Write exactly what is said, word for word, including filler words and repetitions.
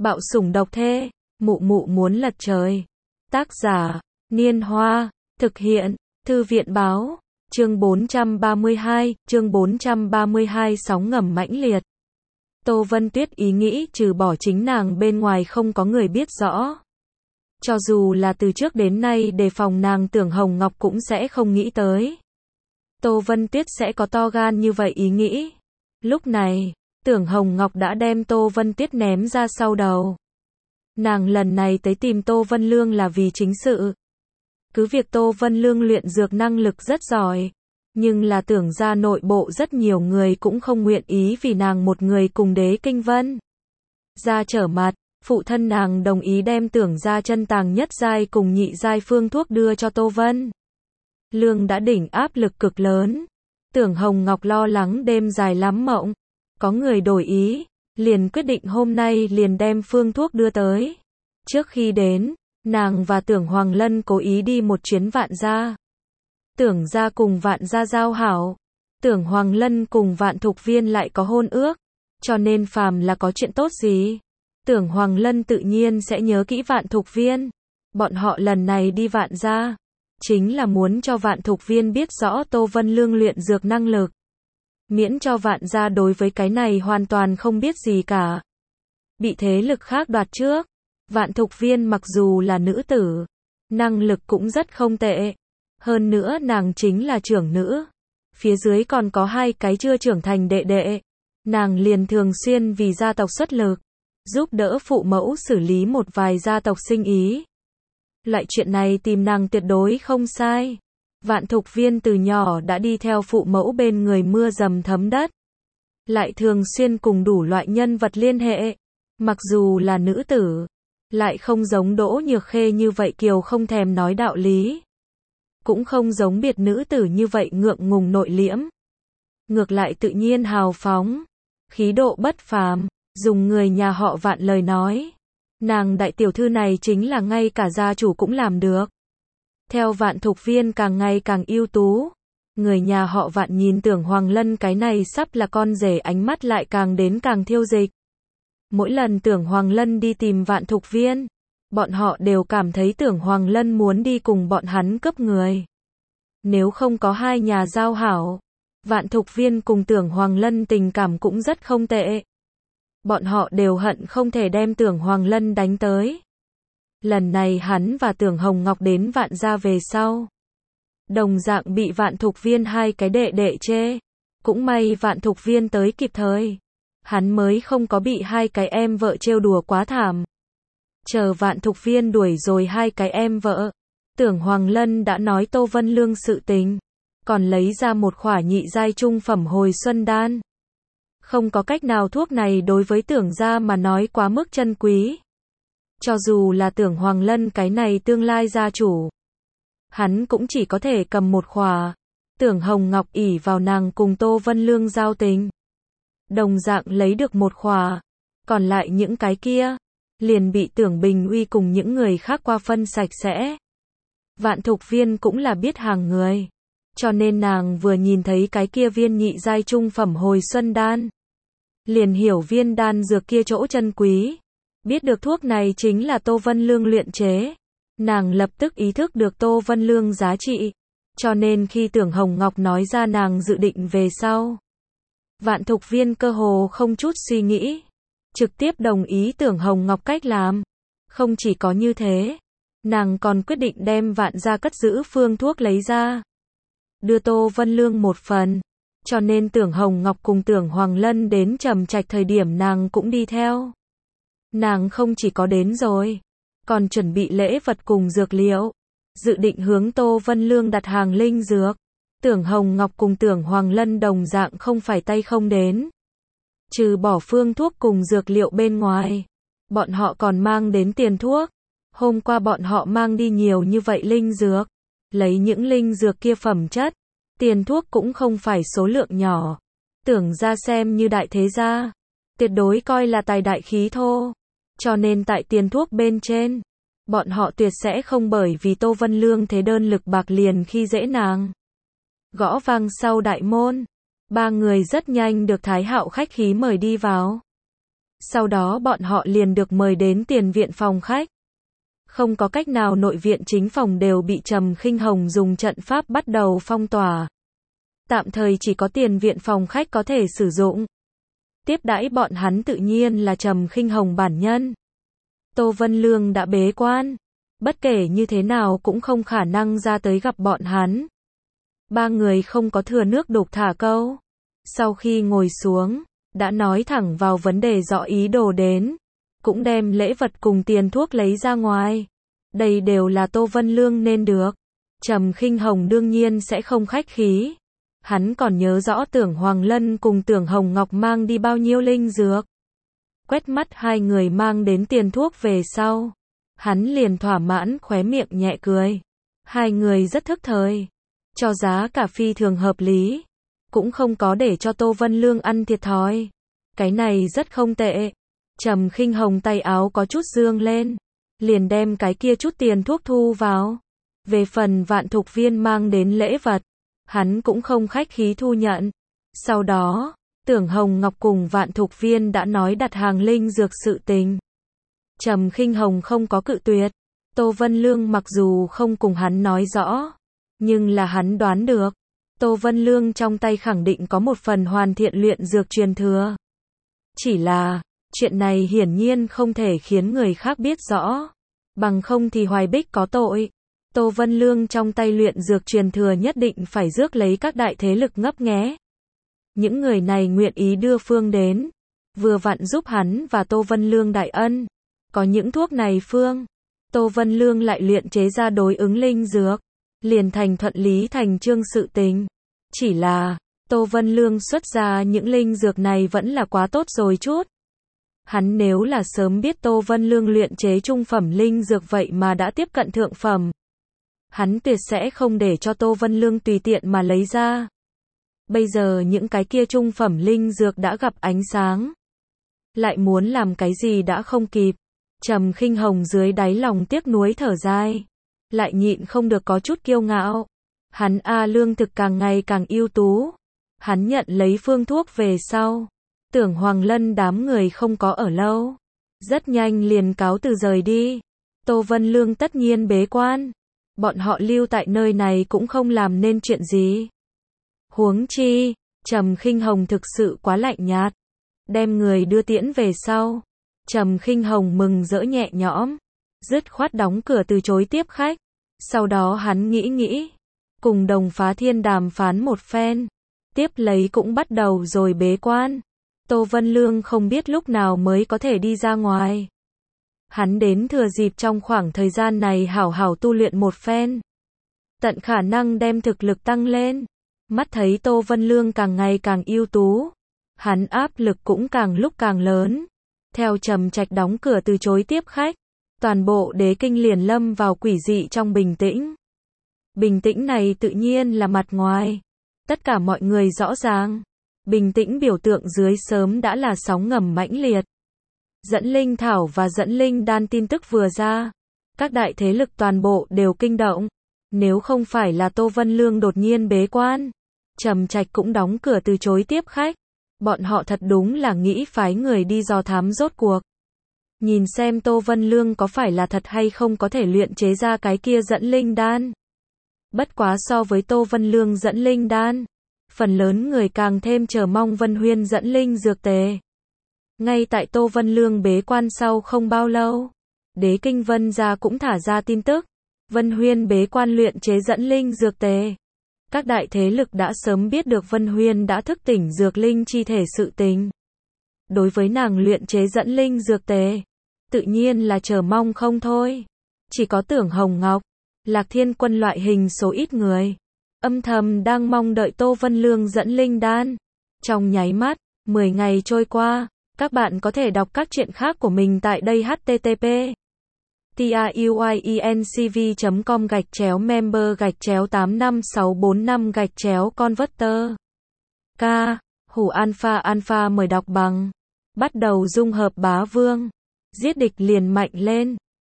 Bạo sủng độc thê, mụ mụ muốn lật trời. Tác giả, Niên Hoa, thực hiện, Thư viện Báo, chương bốn trăm ba mươi hai, chương bốn trăm ba mươi hai sóng ngầm mãnh liệt. Tô Vân Tuyết ý nghĩ trừ bỏ chính nàng bên ngoài không có người biết rõ. Cho dù là từ trước đến nay đề phòng nàng Tưởng Hồng Ngọc cũng sẽ không nghĩ tới. Tô Vân Tuyết sẽ có to gan như vậy ý nghĩ. Lúc này, Tưởng Hồng Ngọc đã đem Tô Vân Tuyết ném ra sau đầu. Nàng lần này tới tìm Tô Vân Lương là vì chính sự. Cứ việc Tô Vân Lương luyện dược năng lực rất giỏi, nhưng là Tưởng gia nội bộ rất nhiều người cũng không nguyện ý vì nàng một người cùng Đế Kinh Vân ra trở mặt. Phụ thân nàng đồng ý đem Tưởng gia chân tàng nhất giai cùng nhị giai phương thuốc đưa cho Tô Vân Lương đã đỉnh áp lực cực lớn. Tưởng Hồng Ngọc lo lắng đêm dài lắm mộng, có người đổi ý, liền quyết định hôm nay liền đem phương thuốc đưa tới. Trước khi đến, nàng và Tưởng Hoàng Lân cố ý đi một chuyến Vạn gia. Tưởng gia cùng Vạn gia giao hảo, Tưởng Hoàng Lân cùng Vạn Thục Viên lại có hôn ước, cho nên phàm là có chuyện tốt gì, Tưởng Hoàng Lân tự nhiên sẽ nhớ kỹ Vạn Thục Viên. Bọn họ lần này đi Vạn gia, chính là muốn cho Vạn Thục Viên biết rõ Tô Vân Lương luyện dược năng lực. Miễn cho Vạn gia đối với cái này hoàn toàn không biết gì cả. Bị thế lực khác đoạt trước. Vạn Thục Viên mặc dù là nữ tử, năng lực cũng rất không tệ. Hơn nữa nàng chính là trưởng nữ. Phía dưới còn có hai cái chưa trưởng thành đệ đệ. Nàng liền thường xuyên vì gia tộc xuất lực, giúp đỡ phụ mẫu xử lý một vài gia tộc sinh ý. Loại chuyện này tìm nàng tuyệt đối không sai. Vạn Thục Viên từ nhỏ đã đi theo phụ mẫu bên người mưa dầm thấm đất. Lại thường xuyên cùng đủ loại nhân vật liên hệ. Mặc dù là nữ tử, lại không giống Đỗ Nhược Khê như vậy kiều không thèm nói đạo lý. Cũng không giống biệt nữ tử như vậy ngượng ngùng nội liễm. Ngược lại tự nhiên hào phóng, khí độ bất phàm, dùng người nhà họ Vạn lời nói. Nàng đại tiểu thư này chính là ngay cả gia chủ cũng làm được. Theo Vạn Thục Viên càng ngày càng ưu tú, người nhà họ Vạn nhìn Tưởng Hoàng Lân cái này sắp là con rể ánh mắt lại càng đến càng thiêu dịch. Mỗi lần Tưởng Hoàng Lân đi tìm Vạn Thục Viên, bọn họ đều cảm thấy Tưởng Hoàng Lân muốn đi cùng bọn hắn cướp người. Nếu không có hai nhà giao hảo, Vạn Thục Viên cùng Tưởng Hoàng Lân tình cảm cũng rất không tệ. Bọn họ đều hận không thể đem Tưởng Hoàng Lân đánh tới. Lần này hắn và Tưởng Hồng Ngọc đến Vạn gia về sau, đồng dạng bị Vạn Thục Viên hai cái đệ đệ chê. Cũng may Vạn Thục Viên tới kịp thời, hắn mới không có bị hai cái em vợ trêu đùa quá thảm. Chờ Vạn Thục Viên đuổi rồi hai cái em vợ, Tưởng Hoàng Lân đã nói Tô Vân Lương sự tình, còn lấy ra một khỏa nhị giai trung phẩm hồi xuân đan. Không có cách nào, thuốc này đối với Tưởng gia mà nói quá mức chân quý. Cho dù là Tưởng Hoàng Lân cái này tương lai gia chủ, hắn cũng chỉ có thể cầm một khỏa. Tưởng Hồng Ngọc ỷ vào nàng cùng Tô Vân Lương giao tình, đồng dạng lấy được một khỏa. Còn lại những cái kia, liền bị Tưởng Bình Uy cùng những người khác qua phân sạch sẽ. Vạn Thục Viên cũng là biết hàng người, cho nên nàng vừa nhìn thấy cái kia viên nhị giai trung phẩm hồi xuân đan, liền hiểu viên đan dược kia chỗ chân quý. Biết được thuốc này chính là Tô Vân Lương luyện chế, nàng lập tức ý thức được Tô Vân Lương giá trị. Cho nên khi Tưởng Hồng Ngọc nói ra nàng dự định về sau, Vạn Thục Viên cơ hồ không chút suy nghĩ, trực tiếp đồng ý Tưởng Hồng Ngọc cách làm. Không chỉ có như thế, nàng còn quyết định đem Vạn gia cất giữ phương thuốc lấy ra, đưa Tô Vân Lương một phần. Cho nên Tưởng Hồng Ngọc cùng Tưởng Hoàng Lân đến Trầm Trạch thời điểm nàng cũng đi theo. Nàng không chỉ có đến rồi, còn chuẩn bị lễ vật cùng dược liệu, dự định hướng Tô Vân Lương đặt hàng linh dược. Tưởng Hồng Ngọc cùng Tưởng Hoàng Lân đồng dạng không phải tay không đến. Trừ bỏ phương thuốc cùng dược liệu bên ngoài, bọn họ còn mang đến tiền thuốc. Hôm qua bọn họ mang đi nhiều như vậy linh dược, lấy những linh dược kia phẩm chất, tiền thuốc cũng không phải số lượng nhỏ. Tưởng gia xem như đại thế gia, tuyệt đối coi là tài đại khí thô. Cho nên tại tiền thuốc bên trên, bọn họ tuyệt sẽ không bởi vì Tô Vân Lương thế đơn lực bạc liền khi dễ nàng. Gõ vang sau đại môn, ba người rất nhanh được Thái Hạo khách khí mời đi vào. Sau đó bọn họ liền được mời đến tiền viện phòng khách. Không có cách nào, nội viện chính phòng đều bị Trầm Khinh Hồng dùng trận pháp bắt đầu phong tỏa. Tạm thời chỉ có tiền viện phòng khách có thể sử dụng. Tiếp đãi bọn hắn tự nhiên là Trầm Khinh Hồng bản nhân. Tô Vân Lương đã bế quan, bất kể như thế nào cũng không khả năng ra tới gặp bọn hắn. Ba người không có thừa nước đục thả câu. Sau khi ngồi xuống, đã nói thẳng vào vấn đề rõ ý đồ đến, cũng đem lễ vật cùng tiền thuốc lấy ra ngoài. Đây đều là Tô Vân Lương nên được. Trầm Khinh Hồng đương nhiên sẽ không khách khí. Hắn còn nhớ rõ Tưởng Hoàng Lân cùng Tưởng Hồng Ngọc mang đi bao nhiêu linh dược. Quét mắt hai người mang đến tiền thuốc về sau, hắn liền thỏa mãn khóe miệng nhẹ cười. Hai người rất thức thời, cho giá cả phi thường hợp lý, cũng không có để cho Tô Vân Lương ăn thiệt thòi. Cái này rất không tệ. Trầm Khinh Hồng tay áo có chút dương lên, liền đem cái kia chút tiền thuốc thu vào. Về phần Vạn Thục Viên mang đến lễ vật, hắn cũng không khách khí thu nhận. Sau đó, Tưởng Hồng Ngọc cùng Vạn Thục Viên đã nói đặt hàng linh dược sự tình. Trầm Khinh Hồng không có cự tuyệt. Tô Vân Lương mặc dù không cùng hắn nói rõ, nhưng là hắn đoán được, Tô Vân Lương trong tay khẳng định có một phần hoàn thiện luyện dược truyền thừa. Chỉ là, chuyện này hiển nhiên không thể khiến người khác biết rõ, bằng không thì Hoài Bích có tội. Tô Vân Lương trong tay luyện dược truyền thừa nhất định phải rước lấy các đại thế lực ngấp nghé. Những người này nguyện ý đưa phương đến, vừa vặn giúp hắn và Tô Vân Lương đại ân. Có những thuốc này phương, Tô Vân Lương lại luyện chế ra đối ứng linh dược, liền thành thuận lý thành chương sự tình. Chỉ là, Tô Vân Lương xuất ra những linh dược này vẫn là quá tốt rồi chút. Hắn nếu là sớm biết Tô Vân Lương luyện chế trung phẩm linh dược vậy mà đã tiếp cận thượng phẩm, hắn tuyệt sẽ không để cho Tô Vân Lương tùy tiện mà lấy ra. Bây giờ những cái kia trung phẩm linh dược đã gặp ánh sáng, lại muốn làm cái gì đã không kịp. Trầm Khinh Hồng dưới đáy lòng tiếc nuối thở dài, lại nhịn không được có chút kiêu ngạo. Hắn a lương thực càng ngày càng ưu tú. Hắn nhận lấy phương thuốc về sau, Tưởng Hoàng Lân đám người không có ở lâu, rất nhanh liền cáo từ rời đi. Tô Vân Lương tất nhiên bế quan, bọn họ lưu tại nơi này cũng không làm nên chuyện gì. Huống chi, Trầm Khinh Hồng thực sự quá lạnh nhạt. Đem người đưa tiễn về sau, Trầm Khinh Hồng mừng rỡ nhẹ nhõm, dứt khoát đóng cửa từ chối tiếp khách. Sau đó hắn nghĩ nghĩ, cùng Đồng Phá Thiên đàm phán một phen, tiếp lấy cũng bắt đầu rồi bế quan. Tô Vân Lương không biết lúc nào mới có thể đi ra ngoài. Hắn đến thừa dịp trong khoảng thời gian này hảo hảo tu luyện một phen, tận khả năng đem thực lực tăng lên. Mắt thấy Tô Vân Lương càng ngày càng ưu tú, hắn áp lực cũng càng lúc càng lớn. Theo Trầm Trạch đóng cửa từ chối tiếp khách, toàn bộ đế kinh liền lâm vào quỷ dị trong bình tĩnh. Bình tĩnh này tự nhiên là mặt ngoài, tất cả mọi người rõ ràng. Bình tĩnh biểu tượng dưới sớm đã là sóng ngầm mãnh liệt. Dẫn linh thảo và dẫn linh đan tin tức vừa ra, các đại thế lực toàn bộ đều kinh động. Nếu không phải là Tô Vân Lương đột nhiên bế quan, Trầm Trạch cũng đóng cửa từ chối tiếp khách, bọn họ thật đúng là nghĩ phái người đi dò thám rốt cuộc. Nhìn xem Tô Vân Lương có phải là thật hay không có thể luyện chế ra cái kia dẫn linh đan. Bất quá so với Tô Vân Lương dẫn linh đan, phần lớn người càng thêm chờ mong Vân Huyên dẫn linh dược tề. Ngay tại Tô Vân Lương bế quan sau không bao lâu, đế kinh Vân gia cũng thả ra tin tức, Vân Huyên bế quan luyện chế dẫn linh dược tề. Các đại thế lực đã sớm biết được Vân Huyên đã thức tỉnh dược linh chi thể sự tình. Đối với nàng luyện chế dẫn linh dược tề, tự nhiên là chờ mong không thôi. Chỉ có Tưởng Hồng Ngọc, Lạc Thiên Quân loại hình số ít người, âm thầm đang mong đợi Tô Vân Lương dẫn linh đan. Trong nháy mắt, mười ngày trôi qua, các bạn có thể đọc các chuyện khác của mình tại đây h t t p truyencv chấm com gạch chéo member gạch chéo tám năm sáu bốn năm gạch chéo converter. K. Hủ Alpha Alpha mời đọc bằng. Bắt đầu dung hợp bá vương. Giết địch liền mạnh lên.